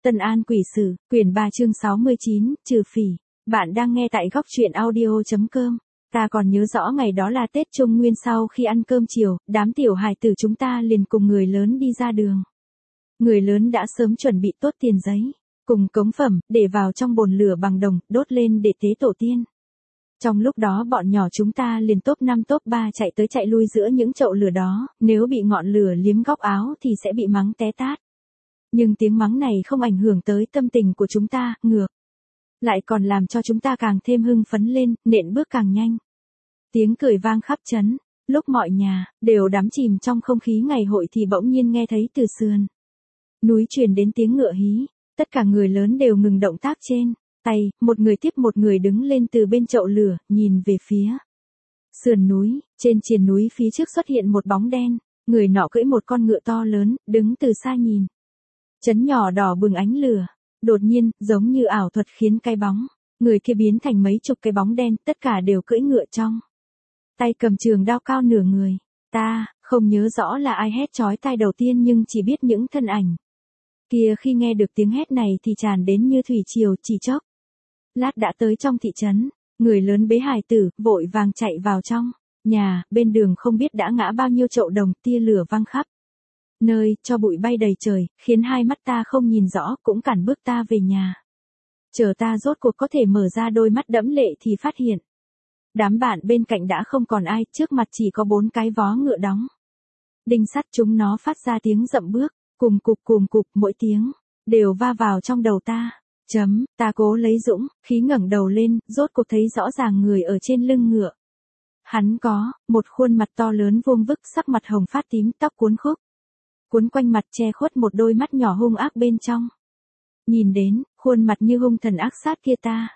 Tân An Quỷ Sử, quyển 3 chương 69, trừ phỉ. Bạn đang nghe tại góc truyện audio.com. Ta còn nhớ rõ ngày đó là Tết Trung Nguyên, sau khi ăn cơm chiều, đám tiểu hài tử chúng ta liền cùng người lớn đi ra đường. Người lớn đã sớm chuẩn bị tốt tiền giấy, cùng cống phẩm, để vào trong bồn lửa bằng đồng, đốt lên để tế tổ tiên. Trong lúc đó bọn nhỏ chúng ta liền top 5 top 3 chạy tới chạy lui giữa những chậu lửa đó, nếu bị ngọn lửa liếm góc áo thì sẽ bị mắng té tát. Nhưng tiếng mắng này không ảnh hưởng tới tâm tình của chúng ta, ngược lại còn làm cho chúng ta càng thêm hưng phấn lên, nện bước càng nhanh. Tiếng cười vang khắp trấn, lúc mọi nhà đều đắm chìm trong không khí ngày hội thì bỗng nhiên nghe thấy từ sườn núi truyền đến tiếng ngựa hí, tất cả người lớn đều ngừng động tác trên tay, một người tiếp một người đứng lên từ bên chậu lửa, nhìn về phía sườn núi. Trên triền núi phía trước xuất hiện một bóng đen, người nọ cưỡi một con ngựa to lớn, đứng từ xa nhìn. Trấn nhỏ đỏ bừng ánh lửa, đột nhiên, giống như ảo thuật khiến cái bóng người kia biến thành mấy chục cái bóng đen, tất cả đều cưỡi ngựa trong tay cầm trường đao cao nửa người. Ta không nhớ rõ là ai hét chói tai đầu tiên, nhưng chỉ biết những thân ảnh kia khi nghe được tiếng hét này thì tràn đến như thủy triều, chỉ chốc lát đã tới trong thị trấn. Người lớn bế hài tử, vội vàng chạy vào trong nhà, bên đường không biết đã ngã bao nhiêu chậu đồng, tia lửa văng khắp nơi, cho bụi bay đầy trời, khiến hai mắt ta không nhìn rõ, cũng cản bước ta về nhà. Chờ ta rốt cuộc có thể mở ra đôi mắt đẫm lệ thì phát hiện đám bạn bên cạnh đã không còn ai, trước mặt chỉ có 4 cái vó ngựa đóng đinh sắt, chúng nó phát ra tiếng dậm bước, cùm cụp, mỗi tiếng đều va vào trong đầu ta. Ta cố lấy dũng khí ngẩng đầu lên, rốt cuộc thấy rõ ràng người ở trên lưng ngựa. Hắn có một khuôn mặt to lớn vuông vức, sắc mặt hồng phát tím, tóc cuốn quanh mặt, che khuất một đôi mắt nhỏ hung ác bên trong. Nhìn đến khuôn mặt như hung thần ác sát kia, ta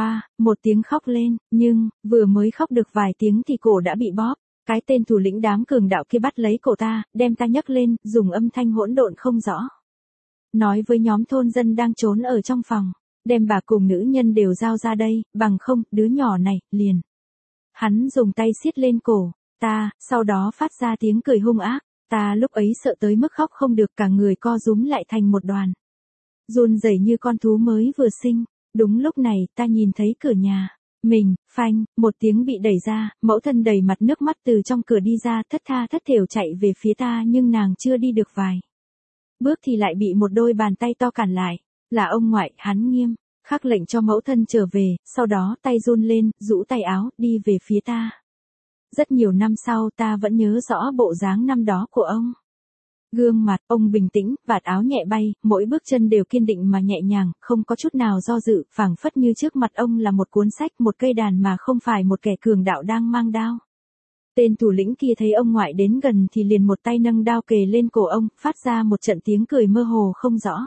một tiếng khóc lên, nhưng vừa mới khóc được vài tiếng thì cổ đã bị bóp. Cái tên thủ lĩnh đám cường đạo kia bắt lấy cổ ta, đem ta nhấc lên, dùng âm thanh hỗn độn không rõ nói với nhóm thôn dân đang trốn ở trong phòng, đem bà cùng nữ nhân đều giao ra đây, bằng không, đứa nhỏ này, liền. Hắn dùng tay siết lên cổ ta, sau đó phát ra tiếng cười hung ác. Ta lúc ấy sợ tới mức khóc không được, cả người co rúm lại thành một đoàn, run rẩy như con thú mới vừa sinh. Đúng lúc này, ta nhìn thấy cửa nhà mình, phanh, một tiếng bị đẩy ra, mẫu thân đầy mặt nước mắt từ trong cửa đi ra, thất tha thất thểu chạy về phía ta, nhưng nàng chưa đi được vài bước thì lại bị một đôi bàn tay to cản lại. Là ông ngoại. Hắn nghiêm khắc lệnh cho mẫu thân trở về, sau đó tay run lên, rũ tay áo, đi về phía ta. Rất nhiều năm sau ta vẫn nhớ rõ bộ dáng năm đó của ông. Gương mặt ông bình tĩnh, vạt áo nhẹ bay, mỗi bước chân đều kiên định mà nhẹ nhàng, không có chút nào do dự, phảng phất như trước mặt ông là một cuốn sách, một cây đàn mà không phải một kẻ cường đạo đang mang đao. Tên thủ lĩnh kia thấy ông ngoại đến gần thì liền một tay nâng đao kề lên cổ ông, phát ra một trận tiếng cười mơ hồ không rõ.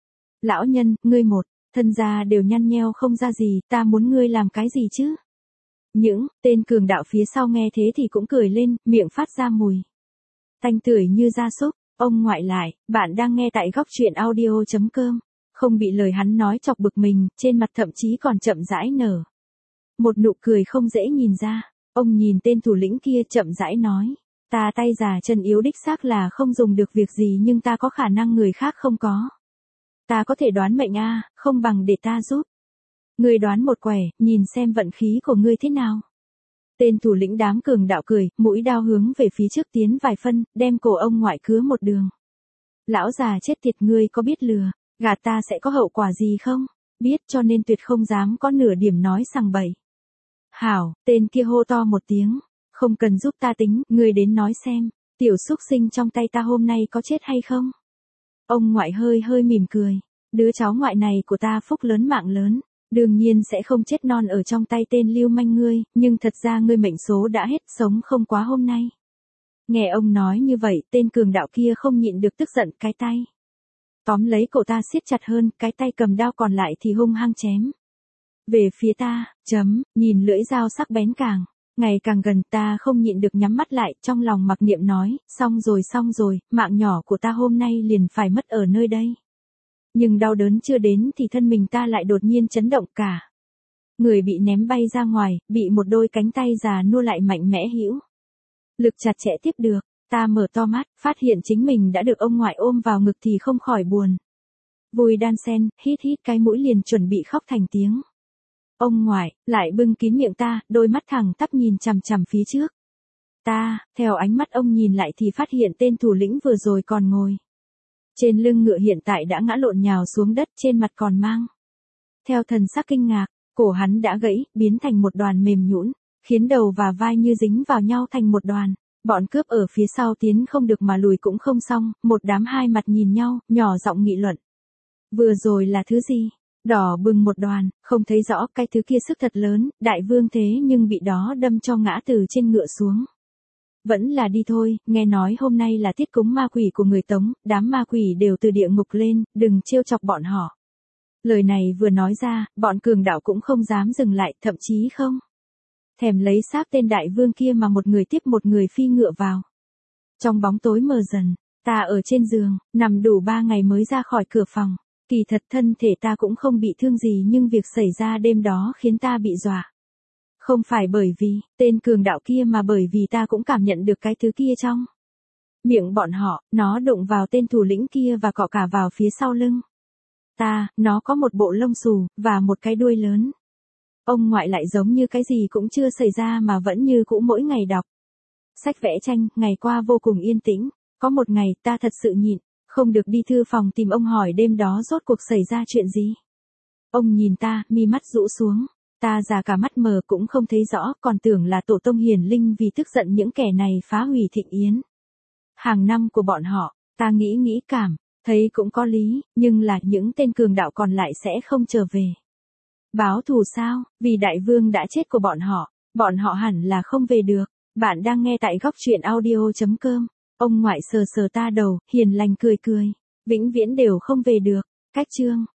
Lão nhân, ngươi một thân da đều nhăn nheo không ra gì, ta muốn ngươi làm cái gì chứ? Những tên cường đạo phía sau nghe thế thì cũng cười lên, miệng phát ra mùi tanh tưởi như gia súc. Ông ngoại lại, bạn đang nghe tại góc truyện audio.com. Không bị lời hắn nói chọc bực mình, trên mặt thậm chí còn chậm rãi nở một nụ cười không dễ nhìn ra. Ông nhìn tên thủ lĩnh kia chậm rãi nói, ta tay già chân yếu đích xác là không dùng được việc gì, nhưng ta có khả năng người khác không có. Ta có thể đoán mệnh không bằng để ta giúp ngươi đoán một quẻ, nhìn xem vận khí của ngươi thế nào. Tên thủ lĩnh đám cường đạo cười, mũi đao hướng về phía trước tiến vài phân, đem cổ ông ngoại cứa một đường. Lão già chết tiệt, ngươi có biết lừa gạt ta sẽ có hậu quả gì không? Biết, cho nên tuyệt không dám có nửa điểm nói sằng bậy. Hảo, tên kia hô to một tiếng, không cần giúp ta tính, ngươi đến nói xem, tiểu súc sinh trong tay ta hôm nay có chết hay không? Ông ngoại hơi mỉm cười, đứa cháu ngoại này của ta phúc lớn mạng lớn, đương nhiên sẽ không chết non ở trong tay tên lưu manh ngươi, nhưng thật ra ngươi mệnh số đã hết, sống không quá hôm nay. Nghe ông nói như vậy, tên cường đạo kia không nhịn được tức giận, cái tay tóm lấy cổ ta siết chặt hơn, cái tay cầm đao còn lại thì hung hăng chém về phía ta. Nhìn lưỡi dao sắc bén ngày càng gần, ta không nhịn được nhắm mắt lại, trong lòng mặc niệm nói, xong rồi, mạng nhỏ của ta hôm nay liền phải mất ở nơi đây. Nhưng đau đớn chưa đến thì thân mình ta lại đột nhiên chấn động, cả người bị ném bay ra ngoài, bị một đôi cánh tay già nua lại mạnh mẽ hữu lực chặt chẽ tiếp được. Ta mở to mắt, phát hiện chính mình đã được ông ngoại ôm vào ngực thì không khỏi buồn vui đan xen, hít hít cái mũi liền chuẩn bị khóc thành tiếng. Ông ngoại, lại bưng kín miệng ta, đôi mắt thẳng tắp nhìn chằm chằm phía trước. Ta, theo ánh mắt ông nhìn lại thì phát hiện tên thủ lĩnh vừa rồi còn ngồi. Trên lưng ngựa hiện tại đã ngã lộn nhào xuống đất, trên mặt còn mang. Theo thần sắc kinh ngạc, cổ hắn đã gãy, biến thành một đoàn mềm nhũn, khiến đầu và vai như dính vào nhau thành một đoàn. Bọn cướp ở phía sau tiến không được mà lùi cũng không xong, một đám hai mặt nhìn nhau, nhỏ giọng nghị luận. Vừa rồi là thứ gì? Đỏ bừng một đoàn, không thấy rõ, cái thứ kia sức thật lớn, đại vương thế nhưng bị đó đâm cho ngã từ trên ngựa xuống. Vẫn là đi thôi, nghe nói hôm nay là tiết cúng ma quỷ của người Tống, đám ma quỷ đều từ địa ngục lên, đừng trêu chọc bọn họ. Lời này vừa nói ra, bọn cường đạo cũng không dám dừng lại, thậm chí không thèm lấy xác tên đại vương kia mà một người tiếp một người phi ngựa vào. Trong bóng tối mờ dần, ta ở trên giường, nằm đủ 3 ngày mới ra khỏi cửa phòng. Kỳ thật thân thể ta cũng không bị thương gì nhưng việc xảy ra đêm đó khiến ta bị dọa. Không phải bởi vì tên cường đạo kia mà bởi vì ta cũng cảm nhận được cái thứ kia trong miệng bọn họ, nó đụng vào tên thủ lĩnh kia và cọ cả vào phía sau lưng. Nó có một bộ lông xù, và một cái đuôi lớn. Ông ngoại lại giống như cái gì cũng chưa xảy ra mà vẫn như cũ mỗi ngày đọc sách vẽ tranh, ngày qua vô cùng yên tĩnh. Có một ngày ta thật sự nhịn, không được đi thư phòng tìm ông hỏi đêm đó rốt cuộc xảy ra chuyện gì. Ông nhìn ta, mi mắt rũ xuống. Ta già cả mắt mờ cũng không thấy rõ, còn tưởng là tổ tông hiển linh vì tức giận những kẻ này phá hủy thịnh yến hàng năm của bọn họ. Ta nghĩ cảm, thấy cũng có lý, nhưng là những tên cường đạo còn lại sẽ không trở về báo thù sao? Vì đại vương đã chết của bọn họ hẳn là không về được. Bạn đang nghe tại góc truyện audio.com. Ông ngoại sờ sờ ta đầu, hiền lành cười cười. Vĩnh viễn đều không về được. Cách chương